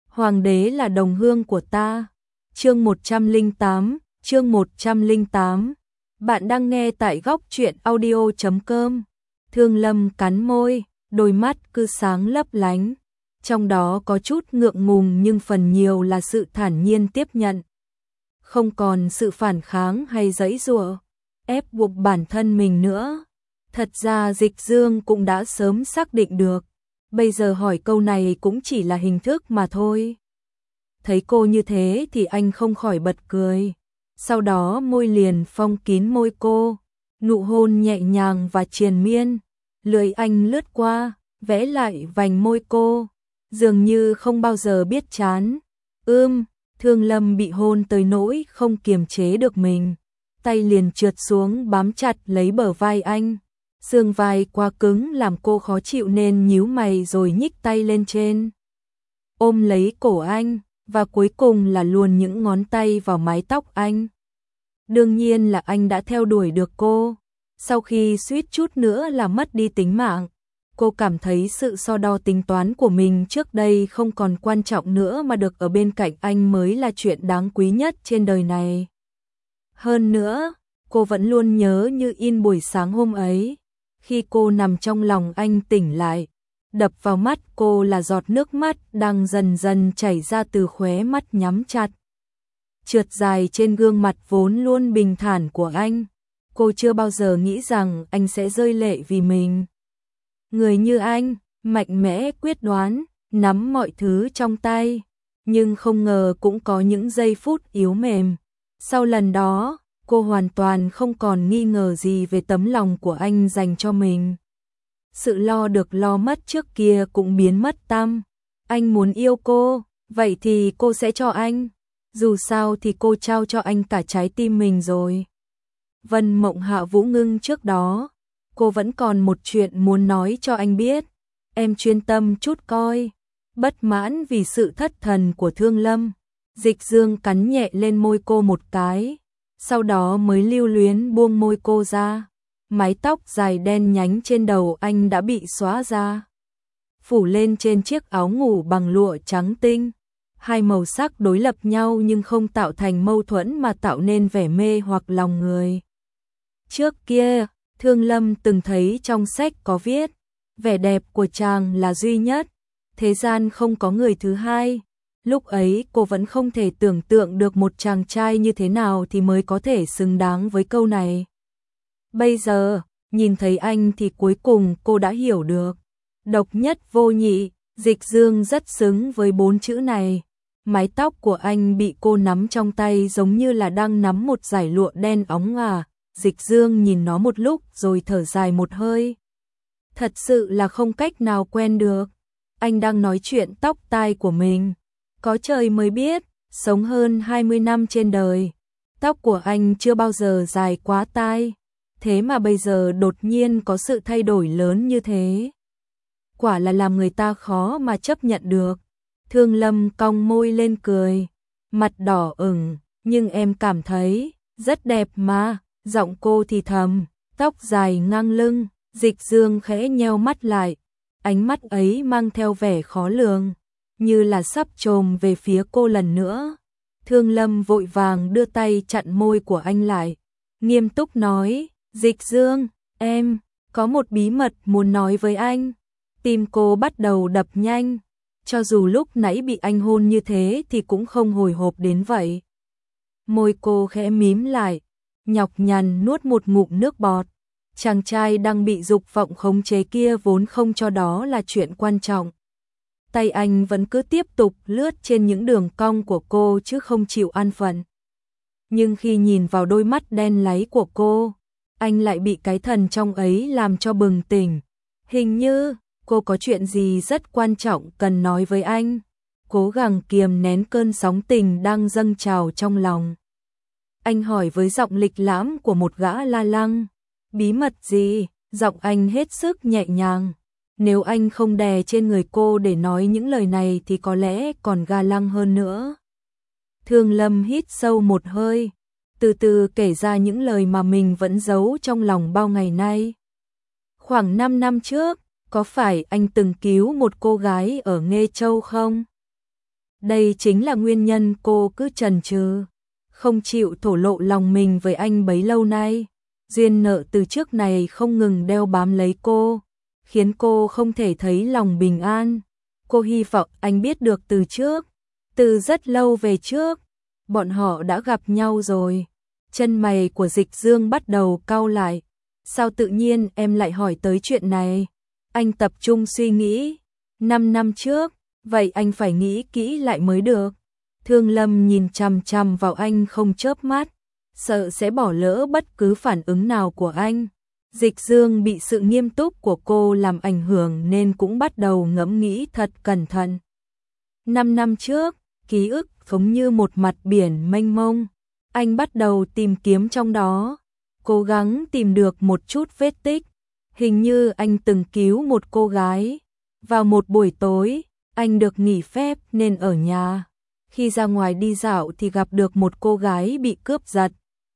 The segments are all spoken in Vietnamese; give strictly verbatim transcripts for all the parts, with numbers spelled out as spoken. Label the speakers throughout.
Speaker 1: Hoàng đế là đồng hương của ta. Chương một trăm lẻ tám, chương một trăm lẻ tám. Bạn đang nghe tại góc truyện audio chấm com. Thương Lâm cắn môi, đôi mắt cứ sáng lấp lánh. Trong đó có chút ngượng ngùng nhưng phần nhiều là sự thản nhiên tiếp nhận. Không còn sự phản kháng hay giãy giụa, ép buộc bản thân mình nữa. Thật ra Dịch Dương cũng đã sớm xác định được. Bây giờ hỏi câu này cũng chỉ là hình thức mà thôi. Thấy cô như thế thì anh không khỏi bật cười. Sau đó môi liền phong kín môi cô, nụ hôn nhẹ nhàng và triền miên. Lưỡi anh lướt qua, vẽ lại vành môi cô, dường như không bao giờ biết chán. Ưm, Thương Lâm bị hôn tới nỗi không kiềm chế được mình. Tay liền trượt xuống bám chặt lấy bờ vai anh. Xương vai quá cứng làm cô khó chịu nên nhíu mày rồi nhích tay lên trên. Ôm lấy cổ anh, và cuối cùng là luồn những ngón tay vào mái tóc anh. Đương nhiên là anh đã theo đuổi được cô. Sau khi suýt chút nữa là mất đi tính mạng, cô cảm thấy sự so đo tính toán của mình trước đây không còn quan trọng nữa mà được ở bên cạnh anh mới là chuyện đáng quý nhất trên đời này. Hơn nữa, cô vẫn luôn nhớ như in buổi sáng hôm ấy. Khi cô nằm trong lòng anh tỉnh lại, đập vào mắt cô là giọt nước mắt đang dần dần chảy ra từ khóe mắt nhắm chặt. Trượt dài trên gương mặt vốn luôn bình thản của anh. Cô chưa bao giờ nghĩ rằng anh sẽ rơi lệ vì mình. Người như anh, mạnh mẽ quyết đoán, nắm mọi thứ trong tay. Nhưng không ngờ cũng có những giây phút yếu mềm. Sau lần đó, cô hoàn toàn không còn nghi ngờ gì về tấm lòng của anh dành cho mình. Sự lo được lo mất trước kia cũng biến mất tăm. Anh muốn yêu cô, vậy thì cô sẽ cho anh. Dù sao thì cô trao cho anh cả trái tim mình rồi. Vân Mộng Hạ Vũ ngưng trước đó. Cô vẫn còn một chuyện muốn nói cho anh biết. Em chuyên tâm chút coi. Bất mãn vì sự thất thần của Thương Lâm, Dịch Dương cắn nhẹ lên môi cô một cái. Sau đó mới lưu luyến buông môi cô ra. Mái tóc dài đen nhánh trên đầu anh đã bị xóa ra, phủ lên trên chiếc áo ngủ bằng lụa trắng tinh. Hai màu sắc đối lập nhau nhưng không tạo thành mâu thuẫn mà tạo nên vẻ mê hoặc lòng người. Trước kia, Thương Lâm từng thấy trong sách có viết, vẻ đẹp của chàng là duy nhất, thế gian không có người thứ hai. Lúc ấy cô vẫn không thể tưởng tượng được một chàng trai như thế nào thì mới có thể xứng đáng với câu này. Bây giờ, nhìn thấy anh thì cuối cùng cô đã hiểu được. Độc nhất vô nhị, Dịch Dương rất xứng với bốn chữ này. Mái tóc của anh bị cô nắm trong tay giống như là đang nắm một dải lụa đen óng ả. Dịch Dương nhìn nó một lúc rồi thở dài một hơi. Thật sự là không cách nào quen được. Anh đang nói chuyện tóc tai của mình. Có trời mới biết, sống hơn hai mươi năm trên đời, tóc của anh chưa bao giờ dài quá tai. Thế mà bây giờ đột nhiên có sự thay đổi lớn như thế. Quả là làm người ta khó mà chấp nhận được. Thương Lâm cong môi lên cười, mặt đỏ ửng, nhưng em cảm thấy rất đẹp mà. Giọng cô thì thầm, tóc dài ngang lưng. Dịch Dương khẽ nheo mắt lại, ánh mắt ấy mang theo vẻ khó lường, như là sắp chồm về phía cô lần nữa. Thương Lâm vội vàng đưa tay chặn môi của anh lại, nghiêm túc nói, Dịch Dương, em có một bí mật muốn nói với anh. Tim cô bắt đầu đập nhanh, cho dù lúc nãy bị anh hôn như thế thì cũng không hồi hộp đến vậy. Môi cô khẽ mím lại, nhọc nhằn nuốt một ngụm nước bọt. Chàng trai đang bị dục vọng khống chế kia vốn không cho đó là chuyện quan trọng. Tay anh vẫn cứ tiếp tục lướt trên những đường cong của cô chứ không chịu an phận. Nhưng khi nhìn vào đôi mắt đen láy của cô, anh lại bị cái thần trong ấy làm cho bừng tỉnh. Hình như cô có chuyện gì rất quan trọng cần nói với anh. Cố gắng kiềm nén cơn sóng tình đang dâng trào trong lòng. Anh hỏi với giọng lịch lãm của một gã la lăng. Bí mật gì? Giọng anh hết sức nhẹ nhàng. Nếu anh không đè trên người cô để nói những lời này thì có lẽ còn ga lăng hơn nữa. Thương Lâm hít sâu một hơi, từ từ kể ra những lời mà mình vẫn giấu trong lòng bao ngày nay. Khoảng năm năm trước, có phải anh từng cứu một cô gái ở Nghê Châu không? Đây chính là nguyên nhân cô cứ chần chừ, không chịu thổ lộ lòng mình với anh bấy lâu nay. Duyên nợ từ trước này không ngừng đeo bám lấy cô, khiến cô không thể thấy lòng bình an. Cô hy vọng anh biết được từ trước, từ rất lâu về trước, bọn họ đã gặp nhau rồi. Chân mày của Dịch Dương bắt đầu cau lại. Sao tự nhiên em lại hỏi tới chuyện này? Anh tập trung suy nghĩ. Năm năm trước, vậy anh phải nghĩ kỹ lại mới được. Thương Lâm nhìn chằm chằm vào anh không chớp mắt, sợ sẽ bỏ lỡ bất cứ phản ứng nào của anh. Dịch Dương bị sự nghiêm túc của cô làm ảnh hưởng nên cũng bắt đầu ngẫm nghĩ thật cẩn thận. Năm năm trước, ký ức giống như một mặt biển mênh mông. Anh bắt đầu tìm kiếm trong đó, cố gắng tìm được một chút vết tích. Hình như anh từng cứu một cô gái. Vào một buổi tối, anh được nghỉ phép nên ở nhà. Khi ra ngoài đi dạo thì gặp được một cô gái bị cướp giật.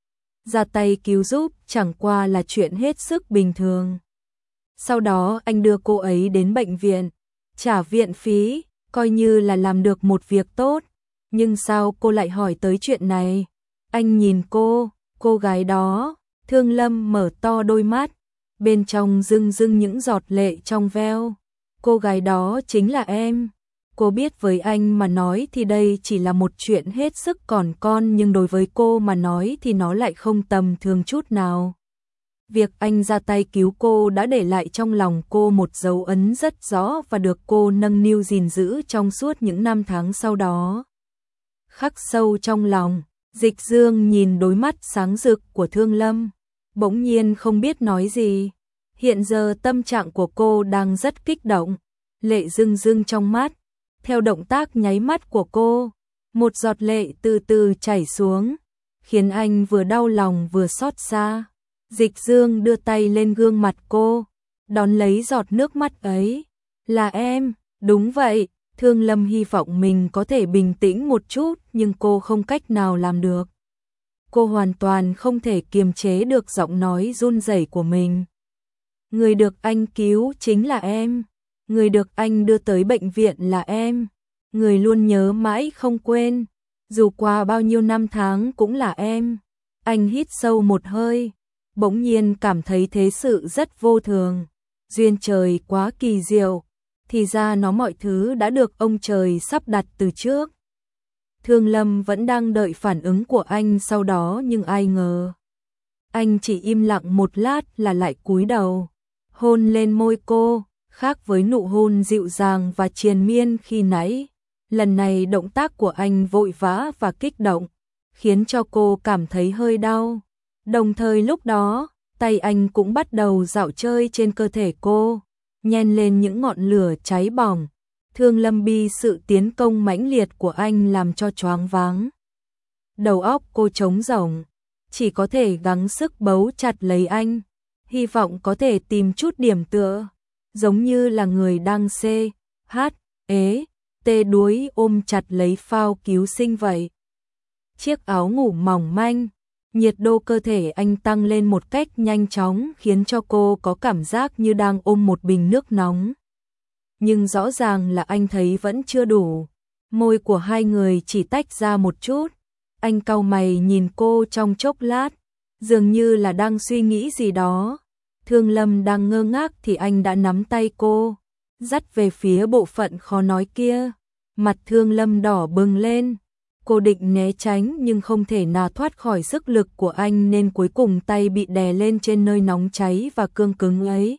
Speaker 1: Ra tay cứu giúp chẳng qua là chuyện hết sức bình thường. Sau đó anh đưa cô ấy đến bệnh viện, trả viện phí, coi như là làm được một việc tốt. Nhưng sao cô lại hỏi tới chuyện này? Anh nhìn cô, cô gái đó. Thương Lâm mở to đôi mắt, bên trong rưng rưng những giọt lệ trong veo. Cô gái đó chính là em. Cô biết với anh mà nói thì đây chỉ là một chuyện hết sức còn con, nhưng đối với cô mà nói thì nó lại không tầm thường chút nào. Việc anh ra tay cứu cô đã để lại trong lòng cô một dấu ấn rất rõ và được cô nâng niu gìn giữ trong suốt những năm tháng sau đó. Khắc sâu trong lòng, Dịch Dương nhìn đôi mắt sáng rực của Thương Lâm, bỗng nhiên không biết nói gì. Hiện giờ tâm trạng của cô đang rất kích động, lệ rưng rưng trong mắt. Theo động tác nháy mắt của cô, một giọt lệ từ từ chảy xuống, khiến anh vừa đau lòng vừa xót xa. Dịch Dương đưa tay lên gương mặt cô, đón lấy giọt nước mắt ấy. Là em, đúng vậy. Thương Lâm hy vọng mình có thể bình tĩnh một chút, nhưng cô không cách nào làm được. Cô hoàn toàn không thể kiềm chế được giọng nói run rẩy của mình. Người được anh cứu chính là em. Người được anh đưa tới bệnh viện là em. Người luôn nhớ mãi không quên, dù qua bao nhiêu năm tháng cũng là em. Anh hít sâu một hơi, bỗng nhiên cảm thấy thế sự rất vô thường. Duyên trời quá kỳ diệu, thì ra nó mọi thứ đã được ông trời sắp đặt từ trước. Thương Lâm vẫn đang đợi phản ứng của anh sau đó, nhưng ai ngờ. Anh chỉ im lặng một lát là lại cúi đầu, hôn lên môi cô. Khác với nụ hôn dịu dàng và triền miên khi nãy, lần này động tác của anh vội vã và kích động, khiến cho cô cảm thấy hơi đau. Đồng thời lúc đó, tay anh cũng bắt đầu dạo chơi trên cơ thể cô, nhen lên những ngọn lửa cháy bỏng. Thương Lâm bị sự tiến công mãnh liệt của anh làm cho choáng váng. Đầu óc cô trống rỗng, chỉ có thể gắng sức bấu chặt lấy anh, hy vọng có thể tìm chút điểm tựa. Giống như là người đang xê, hát, ế, tê đuối ôm chặt lấy phao cứu sinh vậy. Chiếc áo ngủ mỏng manh, nhiệt độ cơ thể anh tăng lên một cách nhanh chóng khiến cho cô có cảm giác như đang ôm một bình nước nóng. Nhưng rõ ràng là anh thấy vẫn chưa đủ. Môi của hai người chỉ tách ra một chút. Anh cau mày nhìn cô trong chốc lát, dường như là đang suy nghĩ gì đó. Thương Lâm đang ngơ ngác thì anh đã nắm tay cô, dắt về phía bộ phận khó nói kia. Mặt Thương Lâm đỏ bừng lên, cô định né tránh nhưng không thể nào thoát khỏi sức lực của anh nên cuối cùng tay bị đè lên trên nơi nóng cháy và cương cứng ấy.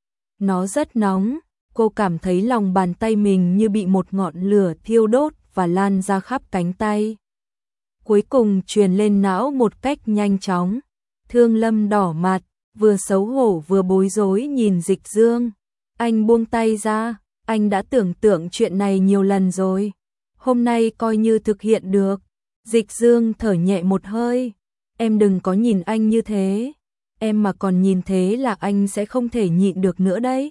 Speaker 1: Nó rất nóng, cô cảm thấy lòng bàn tay mình như bị một ngọn lửa thiêu đốt và lan ra khắp cánh tay. Cuối cùng truyền lên não một cách nhanh chóng. Thương Lâm đỏ mặt, vừa xấu hổ vừa bối rối nhìn Dịch Dương. Anh buông tay ra, anh đã tưởng tượng chuyện này nhiều lần rồi. Hôm nay coi như thực hiện được. Dịch Dương thở nhẹ một hơi. Em đừng có nhìn anh như thế. Em mà còn nhìn thế là anh sẽ không thể nhịn được nữa đấy.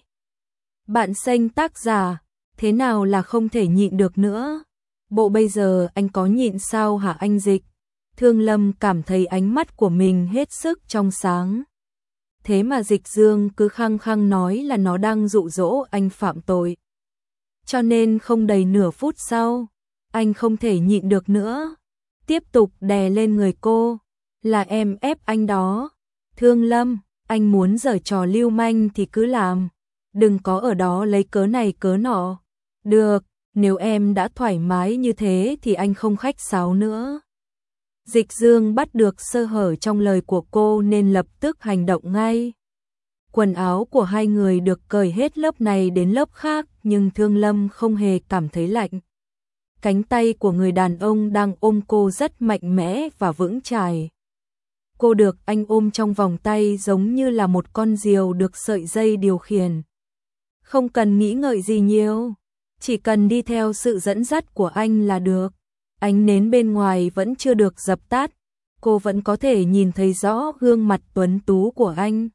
Speaker 1: Bạn xanh tác giả, thế nào là không thể nhịn được nữa? Bộ bây giờ anh có nhịn sao hả anh Dịch? Thương Lâm cảm thấy ánh mắt của mình hết sức trong sáng. Thế mà Dịch Dương cứ khăng khăng nói là nó đang dụ dỗ anh phạm tội. Cho nên không đầy nửa phút sau, anh không thể nhịn được nữa, tiếp tục đè lên người cô, là em ép anh đó. Thương Lâm, anh muốn giở trò lưu manh thì cứ làm, đừng có ở đó lấy cớ này cớ nọ. Được, nếu em đã thoải mái như thế thì anh không khách sáo nữa. Dịch Dương bắt được sơ hở trong lời của cô nên lập tức hành động ngay. Quần áo của hai người được cởi hết lớp này đến lớp khác, nhưng Thương Lâm không hề cảm thấy lạnh. Cánh tay của người đàn ông đang ôm cô rất mạnh mẽ và vững chãi. Cô được anh ôm trong vòng tay giống như là một con diều được sợi dây điều khiển. Không cần nghĩ ngợi gì nhiều, chỉ cần đi theo sự dẫn dắt của anh là được. Ánh nến bên ngoài vẫn chưa được dập tắt, cô vẫn có thể nhìn thấy rõ gương mặt tuấn tú của anh.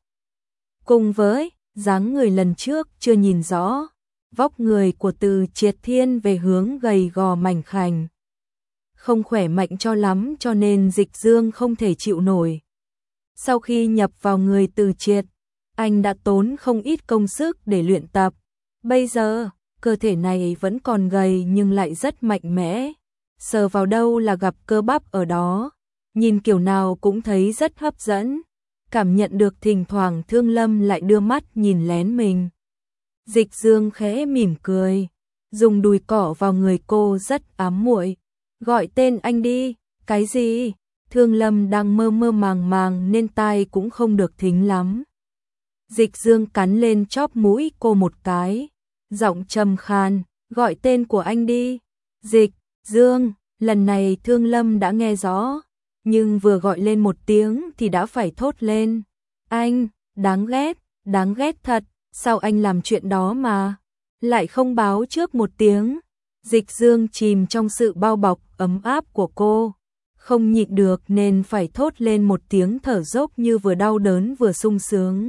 Speaker 1: Cùng với dáng người lần trước chưa nhìn rõ, vóc người của Từ Triệt Thiên về hướng gầy gò mảnh khảnh. Không khỏe mạnh cho lắm cho nên Dịch Dương không thể chịu nổi. Sau khi nhập vào người Từ Triệt, anh đã tốn không ít công sức để luyện tập. Bây giờ, cơ thể này vẫn còn gầy nhưng lại rất mạnh mẽ. Sờ vào đâu là gặp cơ bắp ở đó, nhìn kiểu nào cũng thấy rất hấp dẫn. Cảm nhận được thỉnh thoảng Thương Lâm lại đưa mắt nhìn lén mình. Dịch Dương khẽ mỉm cười, dùng đùi cỏ vào người cô rất ám muội. Gọi tên anh đi. Cái gì? Thương Lâm đang mơ mơ màng màng nên tai cũng không được thính lắm. Dịch Dương cắn lên chóp mũi cô một cái, giọng trầm khan, gọi tên của anh đi. Dịch Dương, lần này Thương Lâm đã nghe rõ, nhưng vừa gọi lên một tiếng thì đã phải thốt lên. Anh, đáng ghét, đáng ghét thật, sao anh làm chuyện đó mà lại không báo trước một tiếng. Dịch Dương chìm trong sự bao bọc ấm áp của cô, không nhịn được nên phải thốt lên một tiếng thở dốc như vừa đau đớn vừa sung sướng.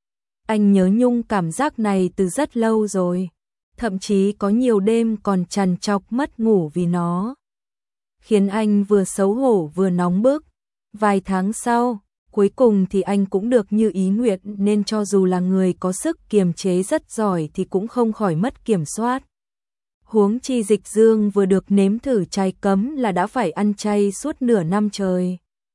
Speaker 1: Anh nhớ nhung cảm giác này từ rất lâu rồi, thậm chí có nhiều đêm còn trằn trọc mất ngủ vì nó. Khiến anh vừa xấu hổ vừa nóng bức. Vài tháng sau, cuối cùng thì anh cũng được như ý nguyện nên cho dù là người có sức kiềm chế rất giỏi thì cũng không khỏi mất kiểm soát. Huống chi Dịch Dương vừa được nếm thử chay cấm là đã phải ăn chay suốt nửa năm trời.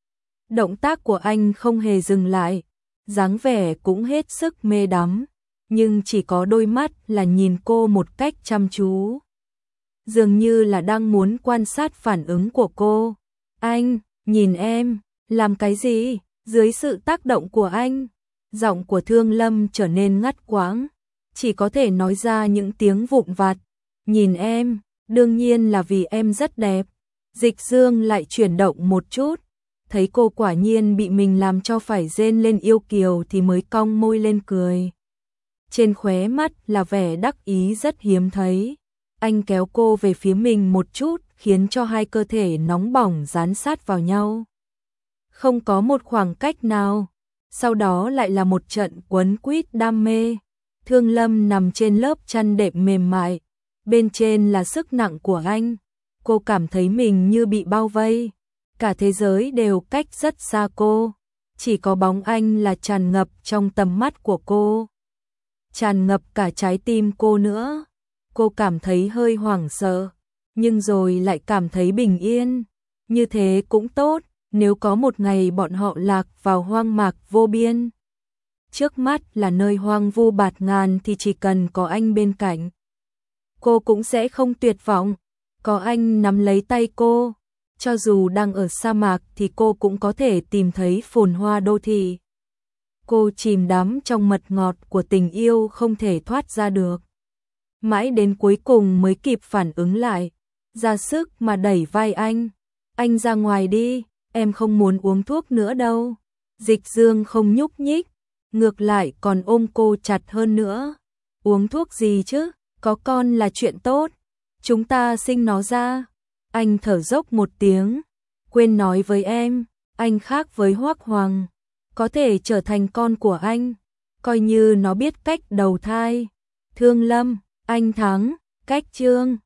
Speaker 1: Động tác của anh không hề dừng lại, dáng vẻ cũng hết sức mê đắm, nhưng chỉ có đôi mắt là nhìn cô một cách chăm chú. Dường như là đang muốn quan sát phản ứng của cô. Anh, nhìn em, làm cái gì? Dưới sự tác động của anh, giọng của Thương Lâm trở nên ngắt quãng, chỉ có thể nói ra những tiếng vụn vặt. Nhìn em, đương nhiên là vì em rất đẹp. Dịch Dương lại chuyển động một chút, thấy cô quả nhiên bị mình làm cho phải rên lên yêu kiều thì mới cong môi lên cười. Trên khóe mắt là vẻ đắc ý rất hiếm thấy. Anh kéo cô về phía mình một chút, khiến cho hai cơ thể nóng bỏng dán sát vào nhau. Không có một khoảng cách nào, sau đó lại là một trận quấn quýt đam mê. Thương Lâm nằm trên lớp chăn đệm mềm mại, bên trên là sức nặng của anh. Cô cảm thấy mình như bị bao vây, cả thế giới đều cách rất xa cô, chỉ có bóng anh là tràn ngập trong tầm mắt của cô, tràn ngập cả trái tim cô nữa. Cô cảm thấy hơi hoảng sợ, nhưng rồi lại cảm thấy bình yên. Như thế cũng tốt, nếu có một ngày bọn họ lạc vào hoang mạc vô biên. Trước mắt là nơi hoang vu bạt ngàn thì chỉ cần có anh bên cạnh, cô cũng sẽ không tuyệt vọng. Có anh nắm lấy tay cô, cho dù đang ở sa mạc thì cô cũng có thể tìm thấy phồn hoa đô thị. Cô chìm đắm trong mật ngọt của tình yêu không thể thoát ra được. Mãi đến cuối cùng mới kịp phản ứng lại, ra sức mà đẩy vai anh. Anh ra ngoài đi, em không muốn uống thuốc nữa đâu. Dịch Dương không nhúc nhích, ngược lại còn ôm cô chặt hơn nữa. Uống thuốc gì chứ, có con là chuyện tốt, chúng ta sinh nó ra. Anh thở dốc một tiếng, quên nói với em, anh khác với Hoắc Hoàng, có thể trở thành con của anh, coi như nó biết cách đầu thai. Thương Lâm, anh thắng, cách chương.